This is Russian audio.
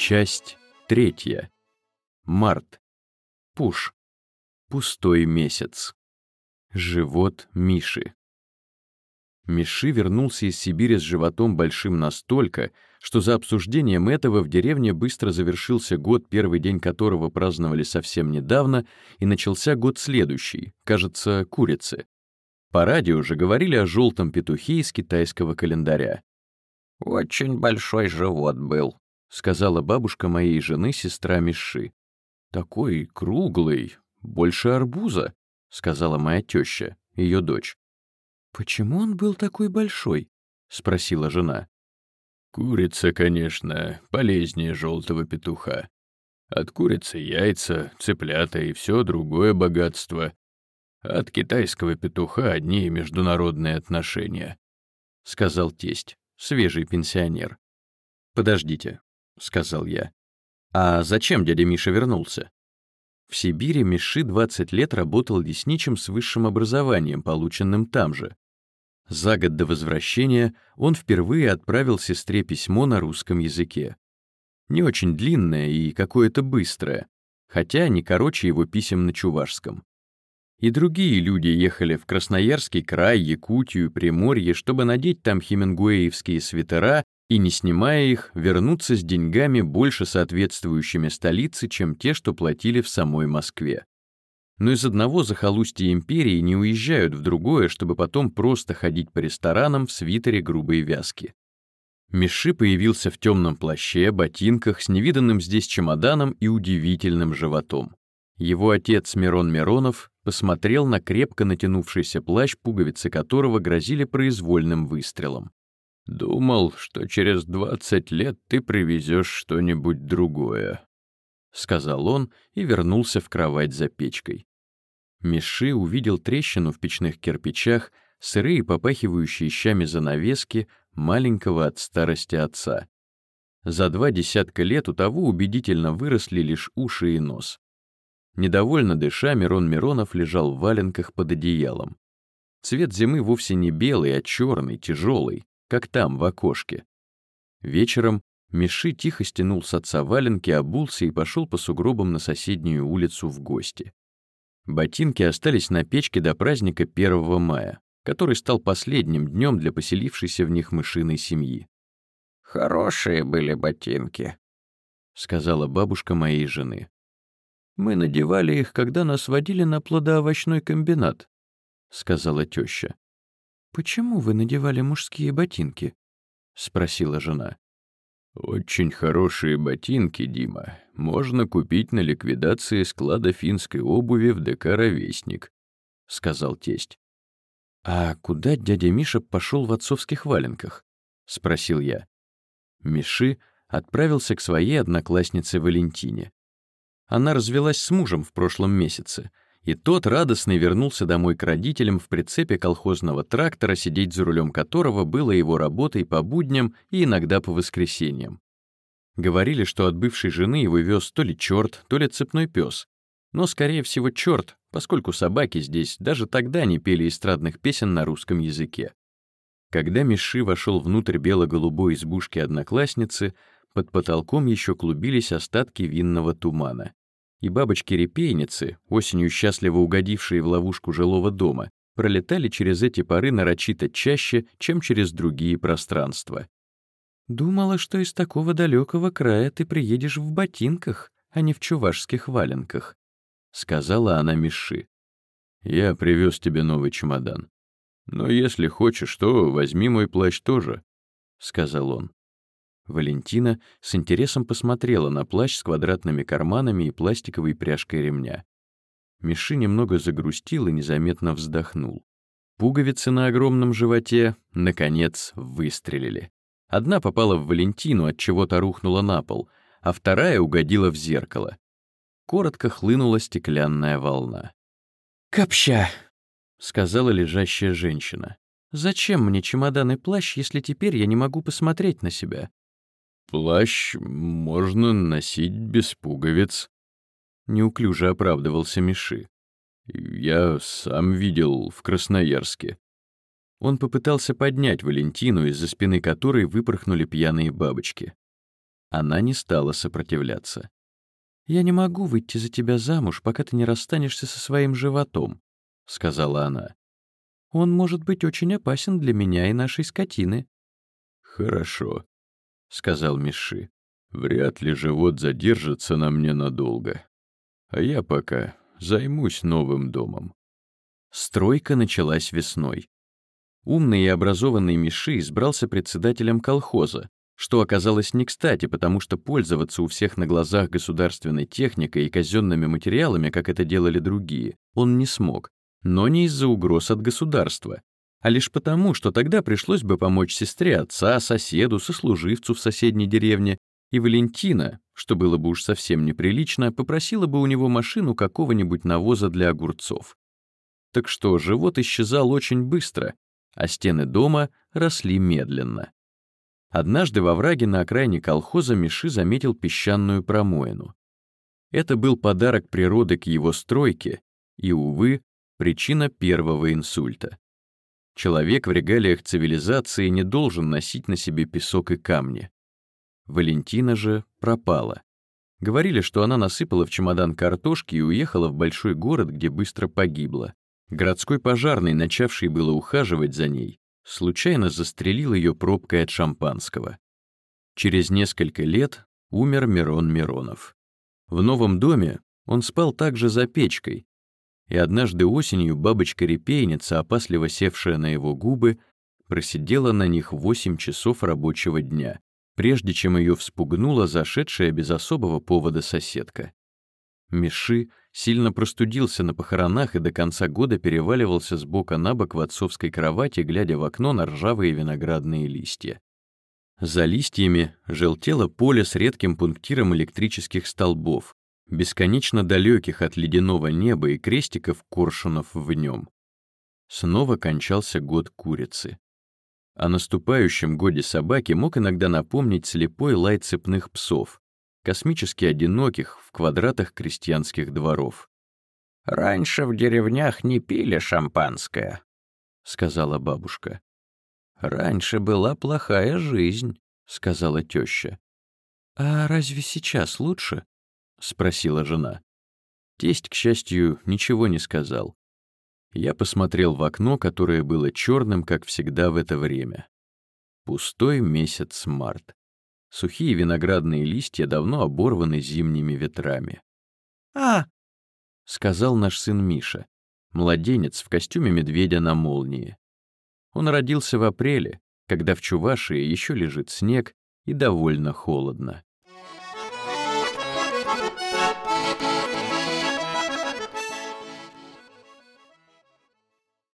Часть 3. Март. Пуш. Пустой месяц. Живот Миши. Миши вернулся из Сибири с животом большим настолько, что за обсуждением этого в деревне быстро завершился год, первый день которого праздновали совсем недавно, и начался год следующий, кажется, курицы. По радио же говорили о желтом петухе из китайского календаря. «Очень большой живот был», — сказала бабушка моей жены, сестра Миши. «Такой круглый, больше арбуза», — сказала моя теща, ее дочь. «Почему он был такой большой?» — спросила жена. «Курица, конечно, полезнее желтого петуха. От курицы яйца, цыплята и все другое богатство. От китайского петуха одни международные отношения», — сказал тесть, свежий пенсионер. «Подождите», — сказал я. «А зачем дядя Миша вернулся?» В Сибири Миши 20 лет работал лесничим с высшим образованием, полученным там же. За год до возвращения он впервые отправил сестре письмо на русском языке. Не очень длинное и какое-то быстрое, хотя не короче его писем на чувашском. И другие люди ехали в Красноярский край, Якутию, Приморье, чтобы надеть там хемингуэевские свитера и, не снимая их, вернуться с деньгами, больше соответствующими столице, чем те, что платили в самой Москве. Но из одного захолустья империи не уезжают в другое, чтобы потом просто ходить по ресторанам в свитере грубой вязки. Миши появился в темном плаще, ботинках, с невиданным здесь чемоданом и удивительным животом. Его отец Мирон Миронов посмотрел на крепко натянувшийся плащ, пуговицы которого грозили произвольным выстрелом. «Думал, что через 20 лет ты привезешь что-нибудь другое», — сказал он и вернулся в кровать за печкой. Миши увидел трещину в печных кирпичах, сырые попахивающие щами занавески маленького от старости отца. За 20 лет у того убедительно выросли лишь уши и нос. Недовольно дыша, Мирон Миронов лежал в валенках под одеялом. Цвет зимы вовсе не белый, а черный, тяжелый, как там, в окошке. Вечером Миши тихо стянул с отца валенки, обулся и пошел по сугробам на соседнюю улицу в гости. Ботинки остались на печке до праздника 1 мая, который стал последним днем для поселившейся в них мышиной семьи. «Хорошие были ботинки», — сказала бабушка моей жены. «Мы надевали их, когда нас водили на плодоовощной комбинат», — сказала теща. «Почему вы надевали мужские ботинки?» — спросила жена. «Очень хорошие ботинки, Дима, можно купить на ликвидации склада финской обуви в ДК «Ровесник», — сказал тесть. «А куда дядя Миша пошел в отцовских валенках?» — спросил я. Миши отправился к своей однокласснице Валентине. Она развелась с мужем в прошлом месяце, и тот радостный вернулся домой к родителям в прицепе колхозного трактора, сидеть за рулем которого было его работой по будням и иногда по воскресеньям. Говорили, что от бывшей жены его вез то ли черт, то ли цепной пес. Но, скорее всего, черт, поскольку собаки здесь даже тогда не пели эстрадных песен на русском языке. Когда Миши вошел внутрь бело-голубой избушки одноклассницы, под потолком еще клубились остатки винного тумана. И бабочки-репейницы, осенью счастливо угодившие в ловушку жилого дома, пролетали через эти поры нарочито чаще, чем через другие пространства. «Думала, что из такого далекого края ты приедешь в ботинках, а не в чувашских валенках», — сказала она Миши. «Я привез тебе новый чемодан. Но если хочешь, то возьми мой плащ тоже», — сказал он. Валентина с интересом посмотрела на плащ с квадратными карманами и пластиковой пряжкой ремня. Миши немного загрустил и незаметно вздохнул. Пуговицы на огромном животе, наконец, выстрелили. Одна попала в Валентину, от чего-то рухнула на пол, а вторая угодила в зеркало. Коротко хлынула стеклянная волна. «Копща!» — сказала лежащая женщина. «Зачем мне чемодан и плащ, если теперь я не могу посмотреть на себя?» «Плащ можно носить без пуговиц», — неуклюже оправдывался Миши. «Я сам видел в Красноярске». Он попытался поднять Валентину, из-за спины которой выпорхнули пьяные бабочки. Она не стала сопротивляться. «Я не могу выйти за тебя замуж, пока ты не расстанешься со своим животом», — сказала она. «Он может быть очень опасен для меня и нашей скотины». «Хорошо», — сказал Миши. «Вряд ли живот задержится на мне надолго. А я пока займусь новым домом». Стройка началась весной. Умный и образованный Миши избрался председателем колхоза, что оказалось не кстати, потому что пользоваться у всех на глазах государственной техникой и казенными материалами, как это делали другие, он не смог, но не из-за угроз от государства, а лишь потому, что тогда пришлось бы помочь сестре отца, соседу, сослуживцу в соседней деревне, и Валентина, что было бы уж совсем неприлично, попросила бы у него машину какого-нибудь навоза для огурцов. Так что живот исчезал очень быстро, а стены дома росли медленно. Однажды во враге на окраине колхоза Миши заметил песчаную промоину. Это был подарок природы к его стройке и, увы, причина первого инсульта. Человек в регалиях цивилизации не должен носить на себе песок и камни. Валентина же пропала. Говорили, что она насыпала в чемодан картошки и уехала в большой город, где быстро погибла. Городской пожарный, начавший было ухаживать за ней, случайно застрелил ее пробкой от шампанского. Через несколько лет умер Мирон Миронов. В новом доме он спал также за печкой, и однажды осенью бабочка-репейница, опасливо севшая на его губы, просидела на них 8 часов рабочего дня, прежде чем ее вспугнула зашедшая без особого повода соседка. Миши сильно простудился на похоронах и до конца года переваливался с бока на бок в отцовской кровати, глядя в окно на ржавые виноградные листья. За листьями желтело поле с редким пунктиром электрических столбов, бесконечно далеких от ледяного неба и крестиков коршунов в нем. Снова кончался год курицы. О наступающем годе собаки мог иногда напомнить слепой лай цепных псов, космически одиноких в квадратах крестьянских дворов. «Раньше в деревнях не пили шампанское», — сказала бабушка. «Раньше была плохая жизнь», — сказала теща. «А разве сейчас лучше?» — спросила жена. Тесть, к счастью, ничего не сказал. Я посмотрел в окно, которое было черным, как всегда в это время. Пустой месяц март. Сухие виноградные листья давно оборваны зимними ветрами. «А!» — сказал наш сын Миша, младенец в костюме медведя на молнии. Он родился в апреле, когда в Чувашии еще лежит снег и довольно холодно.